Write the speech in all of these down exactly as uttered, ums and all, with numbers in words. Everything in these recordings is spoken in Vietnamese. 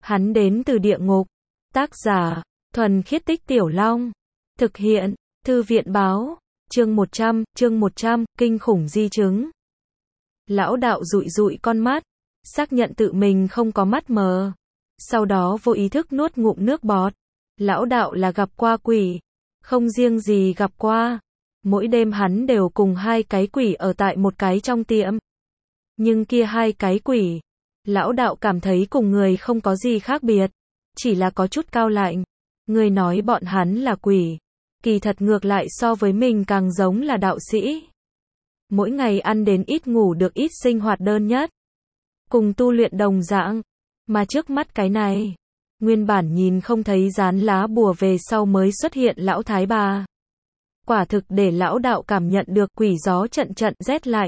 Hắn đến từ địa ngục. Tác giả, Thuần Khiết Tích Tiểu Long. Thực hiện, Thư viện báo. Chương một trăm, chương một trăm, kinh khủng di chứng. Lão đạo dụi dụi con mắt, xác nhận tự mình không có mắt mờ. Sau đó vô ý thức nuốt ngụm nước bọt. Lão đạo là gặp qua quỷ. Không riêng gì gặp qua. Mỗi đêm hắn đều cùng hai cái quỷ ở tại một cái trong tiệm. Nhưng kia hai cái quỷ, lão đạo cảm thấy cùng người không có gì khác biệt. Chỉ là có chút cao lạnh. Người nói bọn hắn là quỷ. Kỳ thật ngược lại so với mình càng giống là đạo sĩ. Mỗi ngày ăn đến ít ngủ được ít sinh hoạt đơn nhất. Cùng tu luyện đồng dạng. Mà trước mắt cái này, nguyên bản nhìn không thấy dán lá bùa về sau mới xuất hiện lão thái bà. Quả thực để lão đạo cảm nhận được quỷ gió trận trận rét lạnh.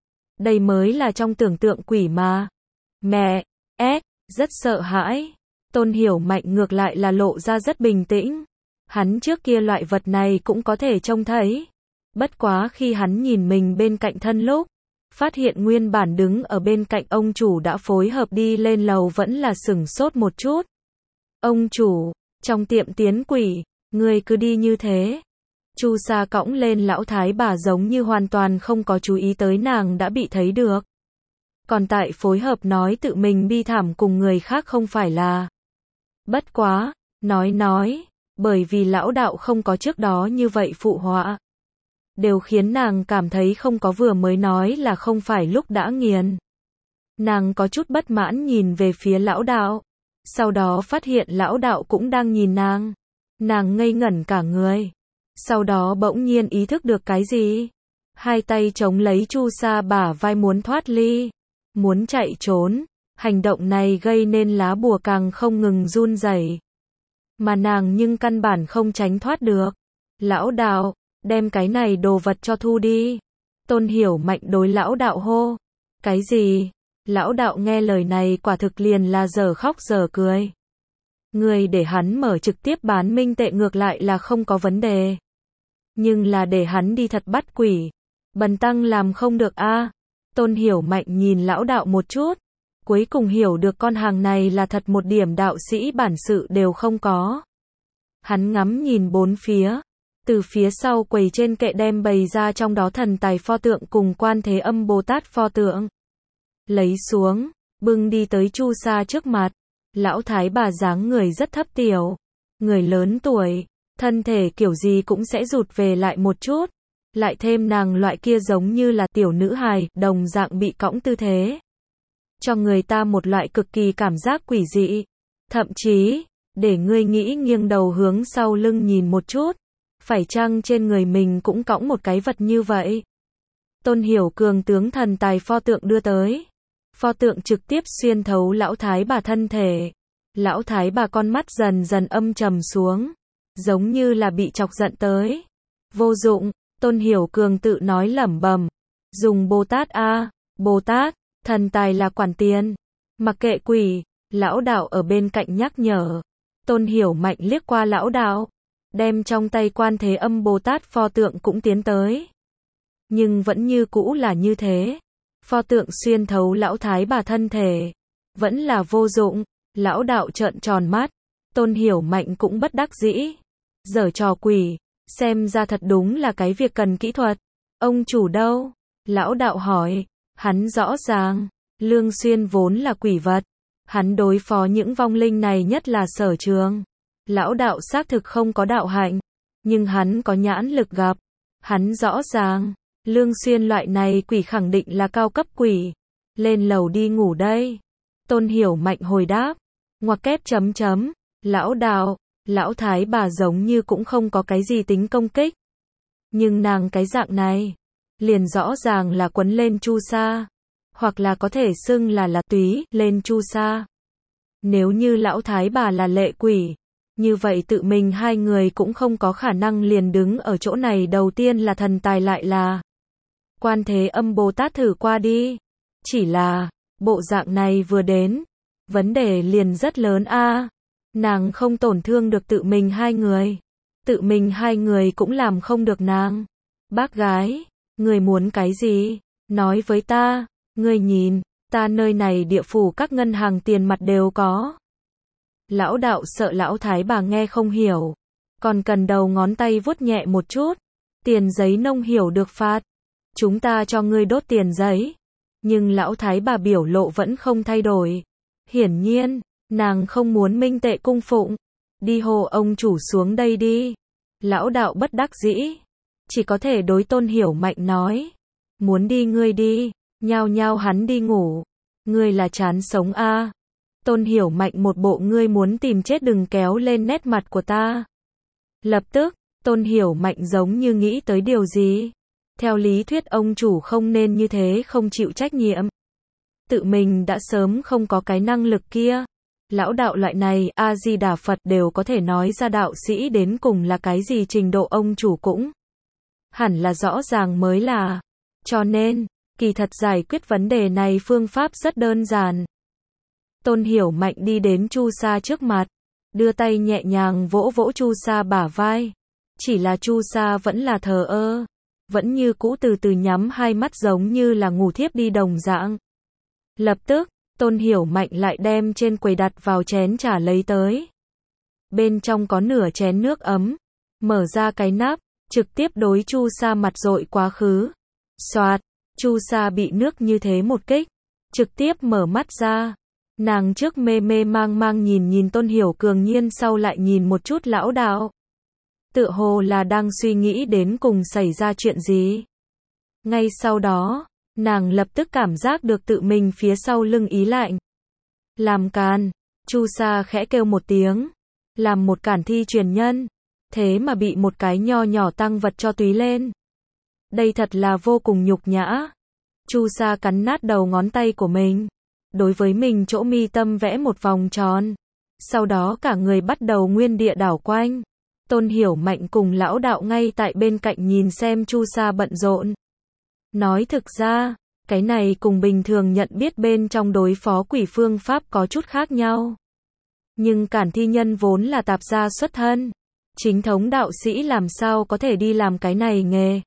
Đây mới là trong tưởng tượng quỷ mà. Mẹ, ép, rất sợ hãi. Tôn Hiểu Mạnh ngược lại là lộ ra rất bình tĩnh. Hắn trước kia loại vật này cũng có thể trông thấy. Bất quá khi hắn nhìn mình bên cạnh thân lúc, phát hiện nguyên bản đứng ở bên cạnh ông chủ đã phối hợp đi lên lầu vẫn là sửng sốt một chút. Ông chủ, trong tiệm tiến quỷ, người cứ đi như thế. Chu Sa cõng lên lão thái bà giống như hoàn toàn không có chú ý tới nàng đã bị thấy được. Còn tại phối hợp nói tự mình bi thảm cùng người khác không phải là. Bất quá, nói nói, bởi vì lão đạo không có trước đó như vậy phụ họa. Đều khiến nàng cảm thấy không có vừa mới nói là không phải lúc đã nghiền. Nàng có chút bất mãn nhìn về phía lão đạo. Sau đó phát hiện lão đạo cũng đang nhìn nàng. Nàng ngây ngẩn cả người. Sau đó bỗng nhiên ý thức được cái gì. Hai tay chống lấy Chu Sa bả vai muốn thoát ly. Muốn chạy trốn. Hành động này gây nên lá bùa càng không ngừng run rẩy. Mà nàng nhưng căn bản không tránh thoát được. Lão đạo, đem cái này đồ vật cho thu đi. Tôn Hiểu Mạnh đối lão đạo hô. Cái gì? Lão đạo nghe lời này quả thực liền là giờ khóc giờ cười. Người để hắn mở trực tiếp bán minh tệ ngược lại là không có vấn đề. Nhưng là để hắn đi thật bắt quỷ. Bần tăng làm không được a. À. Tôn Hiểu Mạnh nhìn lão đạo một chút. Cuối cùng hiểu được con hàng này là thật một điểm đạo sĩ bản sự đều không có. Hắn ngắm nhìn bốn phía. Từ phía sau quầy trên kệ đem bày ra trong đó thần tài pho tượng cùng Quan Thế Âm Bồ Tát pho tượng. Lấy xuống, bưng đi tới Chu Sa trước mặt. Lão thái bà dáng người rất thấp tiểu. Người lớn tuổi, thân thể kiểu gì cũng sẽ rụt về lại một chút. Lại thêm nàng loại kia giống như là tiểu nữ hài, đồng dạng bị cõng tư thế. Cho người ta một loại cực kỳ cảm giác quỷ dị. Thậm chí, để ngươi nghĩ nghiêng đầu hướng sau lưng nhìn một chút. Phải chăng trên người mình cũng cõng một cái vật như vậy? Tôn Hiểu Cường tướng thần tài pho tượng đưa tới. Pho tượng trực tiếp xuyên thấu lão thái bà thân thể. Lão thái bà con mắt dần dần âm trầm xuống. Giống như là bị chọc giận tới. Vô dụng, Tôn Hiểu Cường tự nói lẩm bẩm. Dùng Bồ Tát a, Bồ Tát, thần tài là quản tiền. Mặc kệ quỷ, lão đạo ở bên cạnh nhắc nhở. Tôn Hiểu Mạnh liếc qua lão đạo. Đem trong tay Quan Thế Âm Bồ Tát pho tượng cũng tiến tới. Nhưng vẫn như cũ là như thế. Pho tượng xuyên thấu lão thái bà thân thể. Vẫn là vô dụng. Lão đạo trợn tròn mắt. Tôn Hiểu Mạnh cũng bất đắc dĩ. Giở trò quỷ. Xem ra thật đúng là cái việc cần kỹ thuật. Ông chủ đâu? Lão đạo hỏi. Hắn rõ ràng. Lương Xuyên vốn là quỷ vật. Hắn đối phó những vong linh này nhất là sở trường. Lão đạo xác thực không có đạo hạnh. Nhưng hắn có nhãn lực gặp. Hắn rõ ràng. Lương Xuyên loại này quỷ khẳng định là cao cấp quỷ. Lên lầu đi ngủ đây. Tôn Hiểu Mạnh hồi đáp. Ngoặc kép chấm chấm. Lão đạo, lão thái bà giống như cũng không có cái gì tính công kích. Nhưng nàng cái dạng này. Liền rõ ràng là quấn lên Chu Sa. Hoặc là có thể xưng là là túy lên Chu Sa. Nếu như lão thái bà là lệ quỷ. Như vậy tự mình hai người cũng không có khả năng liền đứng ở chỗ này. Đầu tiên là thần tài lại là Quan Thế Âm Bồ Tát thử qua đi. Chỉ là, bộ dạng này vừa đến. Vấn đề liền rất lớn a. À, nàng không tổn thương được tự mình hai người. Tự mình hai người cũng làm không được nàng. Bác gái, người muốn cái gì? Nói với ta. Người nhìn, ta nơi này địa phủ các ngân hàng tiền mặt đều có. Lão đạo sợ lão thái bà nghe không hiểu, còn cần đầu ngón tay vuốt nhẹ một chút. Tiền giấy nông hiểu được phạt. Chúng ta cho ngươi đốt tiền giấy. Nhưng lão thái bà biểu lộ vẫn không thay đổi. Hiển nhiên, nàng không muốn minh tệ cung phụng. Đi hồ ông chủ xuống đây đi. Lão đạo bất đắc dĩ. Chỉ có thể đối Tôn Hiểu Mạnh nói. Muốn đi ngươi đi. Nhao nhao hắn đi ngủ. Ngươi là chán sống a. À. Tôn Hiểu Mạnh một bộ ngươi muốn tìm chết đừng kéo lên nét mặt của ta. Lập tức, Tôn Hiểu Mạnh giống như nghĩ tới điều gì. Theo lý thuyết ông chủ không nên như thế không chịu trách nhiệm. Tự mình đã sớm không có cái năng lực kia. Lão đạo loại này, A-di-đà Phật đều có thể nói ra đạo sĩ đến cùng là cái gì trình độ ông chủ cũng. Hẳn là rõ ràng mới là. Cho nên, kỳ thật giải quyết vấn đề này phương pháp rất đơn giản. Tôn Hiểu Mạnh đi đến Chu Sa trước mặt, đưa tay nhẹ nhàng vỗ vỗ Chu Sa bả vai. Chỉ là Chu Sa vẫn là thờ ơ, vẫn như cũ từ từ nhắm hai mắt giống như là ngủ thiếp đi đồng dạng. Lập tức, Tôn Hiểu Mạnh lại đem trên quầy đặt vào chén trà lấy tới. Bên trong có nửa chén nước ấm, mở ra cái nắp, trực tiếp đối Chu Sa mặt dội quá khứ. Xoạt, Chu Sa bị nước như thế một kích, trực tiếp mở mắt ra. Nàng trước mê mê mang mang nhìn nhìn Tôn Hiểu Cường nhiên sau lại nhìn một chút lão đạo. Tựa hồ là đang suy nghĩ đến cùng xảy ra chuyện gì. Ngay sau đó, nàng lập tức cảm giác được tự mình phía sau lưng ý lạnh. Làm càn, Chu Sa khẽ kêu một tiếng. Làm một cản thi truyền nhân. Thế mà bị một cái nho nhỏ tăng vật cho túy lên. Đây thật là vô cùng nhục nhã. Chu Sa cắn nát đầu ngón tay của mình. Đối với mình chỗ mi tâm vẽ một vòng tròn. Sau đó cả người bắt đầu nguyên địa đảo quanh. Tôn Hiểu Mạnh cùng lão đạo ngay tại bên cạnh nhìn xem Chu Sa bận rộn. Nói thực ra, cái này cùng bình thường nhận biết bên trong đối phó quỷ phương pháp có chút khác nhau. Nhưng cản thi nhân vốn là tạp gia xuất thân. Chính thống đạo sĩ làm sao có thể đi làm cái này nghề.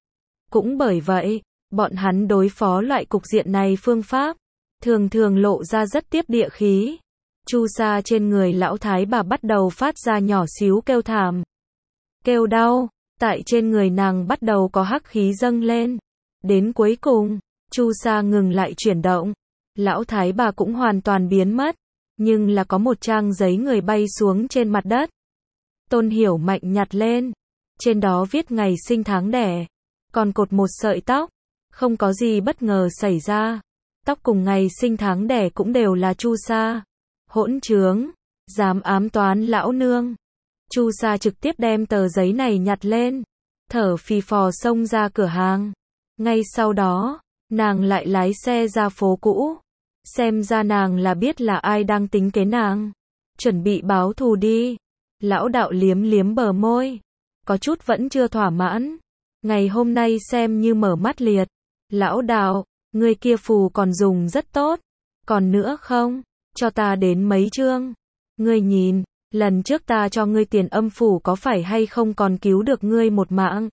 Cũng bởi vậy, bọn hắn đối phó loại cục diện này phương pháp, thường thường lộ ra rất tiếp địa khí. Chu Sa trên người lão thái bà bắt đầu phát ra nhỏ xíu kêu thảm. Kêu đau, tại trên người nàng bắt đầu có hắc khí dâng lên. Đến cuối cùng, Chu Sa ngừng lại chuyển động. Lão thái bà cũng hoàn toàn biến mất. Nhưng là có một trang giấy người bay xuống trên mặt đất. Tôn Hiểu Mạnh nhặt lên. Trên đó viết ngày sinh tháng đẻ. Còn cột một sợi tóc. Không có gì bất ngờ xảy ra. Tóc cùng ngày sinh tháng đẻ cũng đều là Chu Sa. Hỗn trướng, dám ám toán lão nương. Chu Sa trực tiếp đem tờ giấy này nhặt lên, thở phì phò xông ra cửa hàng. Ngay sau đó, nàng lại lái xe ra phố cũ. Xem ra nàng là biết là ai đang tính kế nàng. Chuẩn bị báo thù đi. Lão đạo liếm liếm bờ môi. Có chút vẫn chưa thỏa mãn. Ngày hôm nay xem như mở mắt liệt. Lão đạo, người kia phù còn dùng rất tốt. Còn nữa không? Cho ta đến mấy chương. Ngươi nhìn, lần trước ta cho ngươi tiền âm phủ có phải hay không còn cứu được ngươi một mạng.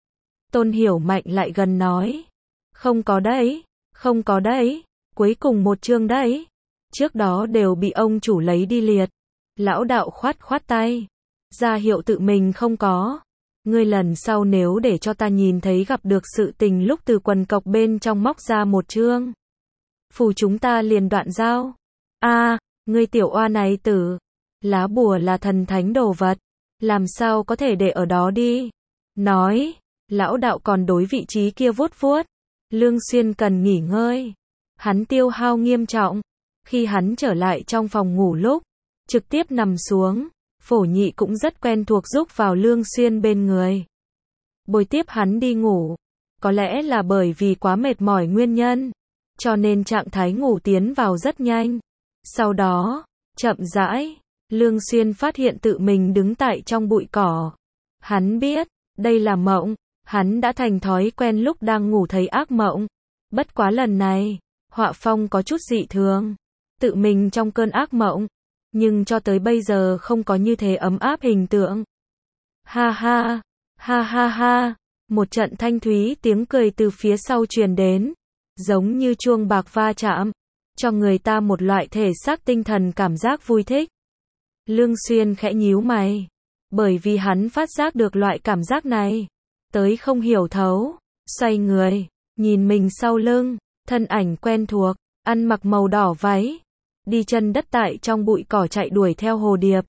Tôn Hiểu Mạnh lại gần nói. Không có đấy, không có đấy, cuối cùng một chương đấy. Trước đó đều bị ông chủ lấy đi liệt. Lão đạo khoát khoát tay. Ra hiệu tự mình không có. Ngươi lần sau nếu để cho ta nhìn thấy gặp được sự tình lúc từ quần cộc bên trong móc ra một chương. Phù chúng ta liền đoạn giao. A, à, ngươi tiểu oa này tử. Lá bùa là thần thánh đồ vật. Làm sao có thể để ở đó đi. Nói, lão đạo còn đối vị trí kia vuốt vuốt. Lương Xuyên cần nghỉ ngơi. Hắn tiêu hao nghiêm trọng. Khi hắn trở lại trong phòng ngủ lúc, trực tiếp nằm xuống. Phổ Nhị cũng rất quen thuộc rúc vào Lương Xuyên bên người. Bồi tiếp hắn đi ngủ. Có lẽ là bởi vì quá mệt mỏi nguyên nhân. Cho nên trạng thái ngủ tiến vào rất nhanh. Sau đó, chậm rãi, Lương Xuyên phát hiện tự mình đứng tại trong bụi cỏ. Hắn biết, đây là mộng. Hắn đã thành thói quen lúc đang ngủ thấy ác mộng. Bất quá lần này, họa phong có chút dị thường. Tự mình trong cơn ác mộng. Nhưng cho tới bây giờ không có như thế ấm áp hình tượng. Ha ha, ha ha ha, một trận thanh thúy tiếng cười từ phía sau truyền đến. Giống như chuông bạc va chạm. Cho người ta một loại thể xác tinh thần cảm giác vui thích. Lương Xuyên khẽ nhíu mày. Bởi vì hắn phát giác được loại cảm giác này. Tới không hiểu thấu. Xoay người. Nhìn mình sau lưng. Thân ảnh quen thuộc. Ăn mặc màu đỏ váy. Đi chân đất tại trong bụi cỏ chạy đuổi theo hồ điệp.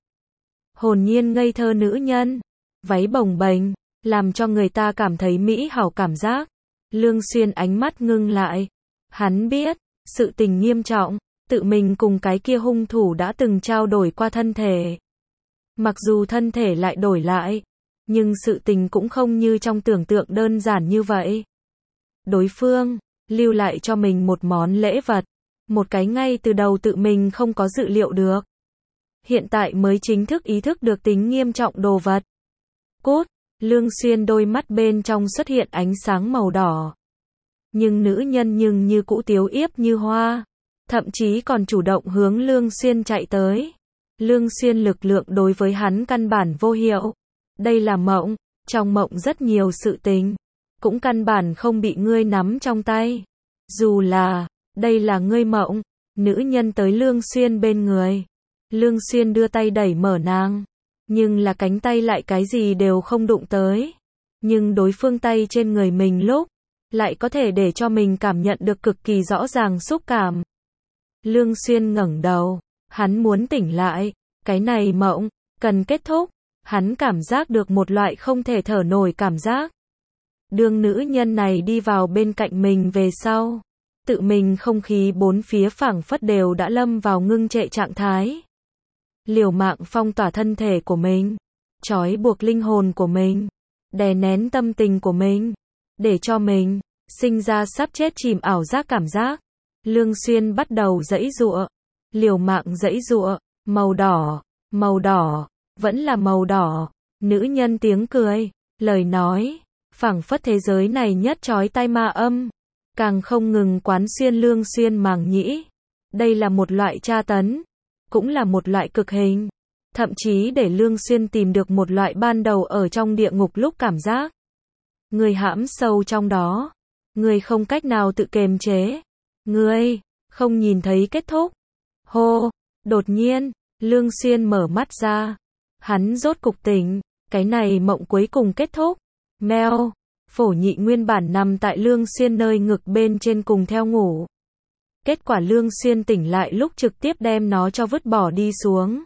Hồn nhiên ngây thơ nữ nhân. Váy bồng bềnh. Làm cho người ta cảm thấy mỹ hảo cảm giác. Lương Xuyên ánh mắt ngưng lại. Hắn biết. Sự tình nghiêm trọng. Tự mình cùng cái kia hung thủ đã từng trao đổi qua thân thể. Mặc dù thân thể lại đổi lại. Nhưng sự tình cũng không như trong tưởng tượng đơn giản như vậy. Đối phương. Lưu lại cho mình một món lễ vật. Một cái ngay từ đầu tự mình không có dự liệu được. Hiện tại mới chính thức ý thức được tính nghiêm trọng đồ vật. Cốt. Lương Xuyên đôi mắt bên trong xuất hiện ánh sáng màu đỏ. Nhưng nữ nhân nhưng như cũ tiếu yếp như hoa. Thậm chí còn chủ động hướng Lương Xuyên chạy tới. Lương Xuyên lực lượng đối với hắn căn bản vô hiệu. Đây là mộng. Trong mộng rất nhiều sự tình. Cũng căn bản không bị ngươi nắm trong tay. Dù là, đây là ngươi mộng. Nữ nhân tới Lương Xuyên bên người. Lương Xuyên đưa tay đẩy mở nàng. Nhưng là cánh tay lại cái gì đều không đụng tới. Nhưng đối phương tay trên người mình lúc. Lại có thể để cho mình cảm nhận được cực kỳ rõ ràng xúc cảm. Lương Xuyên ngẩng đầu. Hắn muốn tỉnh lại. Cái này mộng. Cần kết thúc. Hắn cảm giác được một loại không thể thở nổi cảm giác. Đường nữ nhân này đi vào bên cạnh mình về sau. Tự mình không khí bốn phía phảng phất đều đã lâm vào ngưng trệ trạng thái. Liều mạng phong tỏa thân thể của mình. Trói buộc linh hồn của mình. Đè nén tâm tình của mình. Để cho mình sinh ra sắp chết chìm ảo giác cảm giác. Lương Xuyên bắt đầu giãy giụa. Liều mạng giãy giụa. Màu đỏ. Màu đỏ. Vẫn là màu đỏ. Nữ nhân tiếng cười. Lời nói. Phảng phất thế giới này nhất chói tai ma âm. Càng không ngừng quán xuyên Lương Xuyên màng nhĩ. Đây là một loại tra tấn. Cũng là một loại cực hình. Thậm chí để Lương Xuyên tìm được một loại ban đầu ở trong địa ngục lúc cảm giác. Người hãm sâu trong đó. Người không cách nào tự kiềm chế. Người không nhìn thấy kết thúc. Hô, đột nhiên, Lương Xuyên mở mắt ra. Hắn rốt cục tỉnh. Cái này mộng cuối cùng kết thúc. Mèo. Phổ Nhị nguyên bản nằm tại Lương Xuyên nơi ngực bên trên cùng theo ngủ. Kết quả Lương Xuyên tỉnh lại lúc trực tiếp đem nó cho vứt bỏ đi xuống.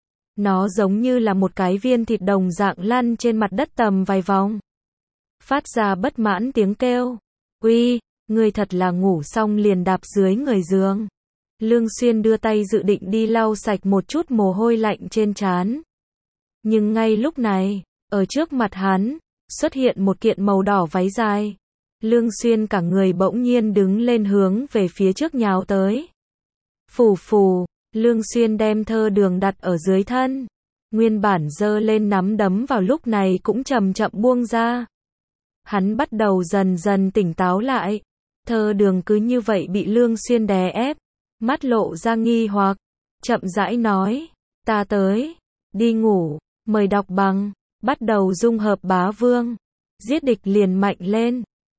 Nó giống như là một cái viên thịt đồng dạng lăn trên mặt đất tầm vài vòng. Phát ra bất mãn tiếng kêu. Uy, ngươi thật là ngủ xong liền đạp dưới người giường. Lương Xuyên đưa tay dự định đi lau sạch một chút mồ hôi lạnh trên trán. Nhưng ngay lúc này, ở trước mặt hắn, xuất hiện một kiện màu đỏ váy dài. Lương Xuyên cả người bỗng nhiên đứng lên hướng về phía trước nhào tới. Phù phù, Lương Xuyên đem thơ đường đặt ở dưới thân. Nguyên bản giơ lên nắm đấm vào lúc này cũng chậm chậm buông ra. Hắn bắt đầu dần dần tỉnh táo lại. Thơ đường cứ như vậy bị Lương Xuyên đè ép. Mắt lộ ra nghi hoặc. Chậm rãi nói. Ta tới. Đi ngủ. Mời đọc bằng. Bắt đầu dung hợp bá vương. Giết địch liền mạnh lên.